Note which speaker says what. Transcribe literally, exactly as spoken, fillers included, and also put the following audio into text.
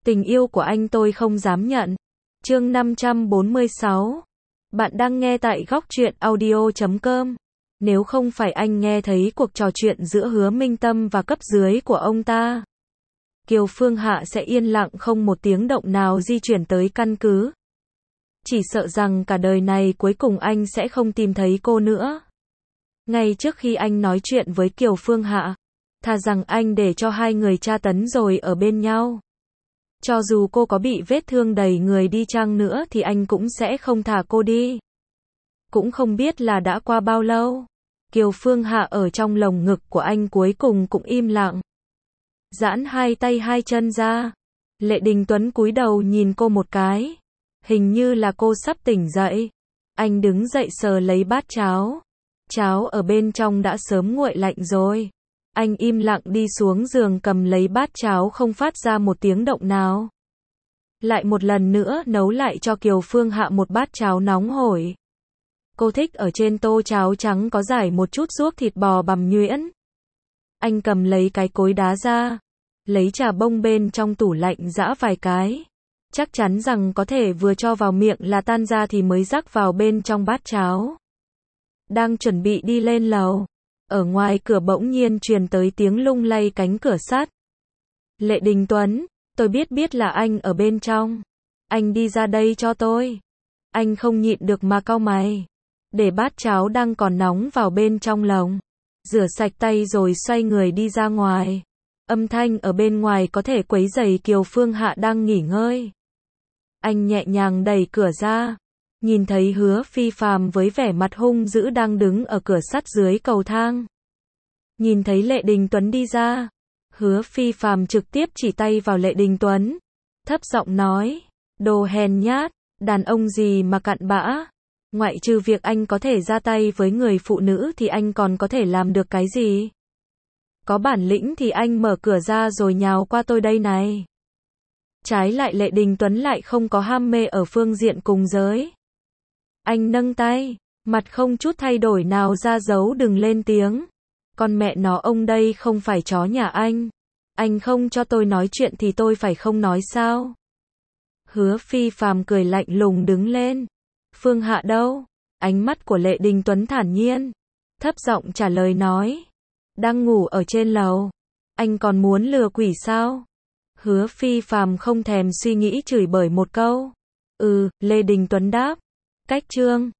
Speaker 1: Tình yêu của anh tôi không dám nhận. Chương năm trăm bốn mươi sáu. Bạn đang nghe tại góc truyện audio chấm com. Nếu không phải anh nghe thấy cuộc trò chuyện giữa Hứa Minh Tâm và cấp dưới của ông ta, Kiều Phương Hạ sẽ yên lặng không một tiếng động nào di chuyển tới căn cứ. Chỉ sợ rằng cả đời này cuối cùng anh sẽ không tìm thấy cô nữa. Ngay trước khi anh nói chuyện với Kiều Phương Hạ, thà rằng anh để cho hai người tra tấn rồi ở bên nhau. Cho dù cô có bị vết thương đầy người đi chăng nữa thì anh cũng sẽ không thả cô đi. Cũng không biết là đã qua bao lâu, Kiều Phương Hạ ở trong lồng ngực của anh cuối cùng cũng im lặng. Giãn hai tay hai chân ra. Lệ Đình Tuấn cúi đầu nhìn cô một cái. Hình như là cô sắp tỉnh dậy. Anh đứng dậy sờ lấy bát cháo. Cháo ở bên trong đã sớm nguội lạnh rồi. Anh im lặng đi xuống giường cầm lấy bát cháo không phát ra một tiếng động nào. Lại một lần nữa nấu lại cho Kiều Phương Hạ một bát cháo nóng hổi. Cô thích ở trên tô cháo trắng có rải một chút ruốc thịt bò bằm nhuyễn. Anh cầm lấy cái cối đá ra, lấy trà bông bên trong tủ lạnh giã vài cái. Chắc chắn rằng có thể vừa cho vào miệng là tan ra thì mới rắc vào bên trong bát cháo. Đang chuẩn bị đi lên lầu, ở ngoài cửa bỗng nhiên truyền tới tiếng lung lay cánh cửa sắt. Lệ Đình Tuấn, tôi biết biết là anh ở bên trong. Anh đi ra đây cho tôi. Anh không nhịn được mà cau mày. Để bát cháo đang còn nóng vào bên trong lồng. Rửa sạch tay rồi xoay người đi ra ngoài. Âm thanh ở bên ngoài có thể quấy rầy Kiều Phương Hạ đang nghỉ ngơi. Anh nhẹ nhàng đẩy cửa ra. Nhìn thấy Hứa Phi Phàm với vẻ mặt hung dữ đang đứng ở cửa sắt dưới cầu thang. Nhìn thấy Lệ Đình Tuấn đi ra, Hứa Phi Phàm trực tiếp chỉ tay vào Lệ Đình Tuấn, thấp giọng nói, đồ hèn nhát, đàn ông gì mà cặn bã, ngoại trừ việc anh có thể ra tay với người phụ nữ thì anh còn có thể làm được cái gì? Có bản lĩnh thì anh mở cửa ra rồi nhào qua tôi đây này. Trái lại Lệ Đình Tuấn lại không có ham mê ở phương diện cùng giới. Anh nâng tay, mặt không chút thay đổi nào ra dấu đừng lên tiếng. Con mẹ nó ông đây không phải chó nhà anh. Anh không cho tôi nói chuyện thì tôi phải không nói sao? Hứa Phi Phàm cười lạnh lùng đứng lên. Phương Hạ đâu? Ánh mắt của Lệ Đình Tuấn thản nhiên, thấp giọng trả lời nói. Đang ngủ ở trên lầu. Anh còn muốn lừa quỷ sao? Hứa Phi Phàm không thèm suy nghĩ chửi bới một câu. Ừ, Lệ Đình Tuấn đáp. Cách chương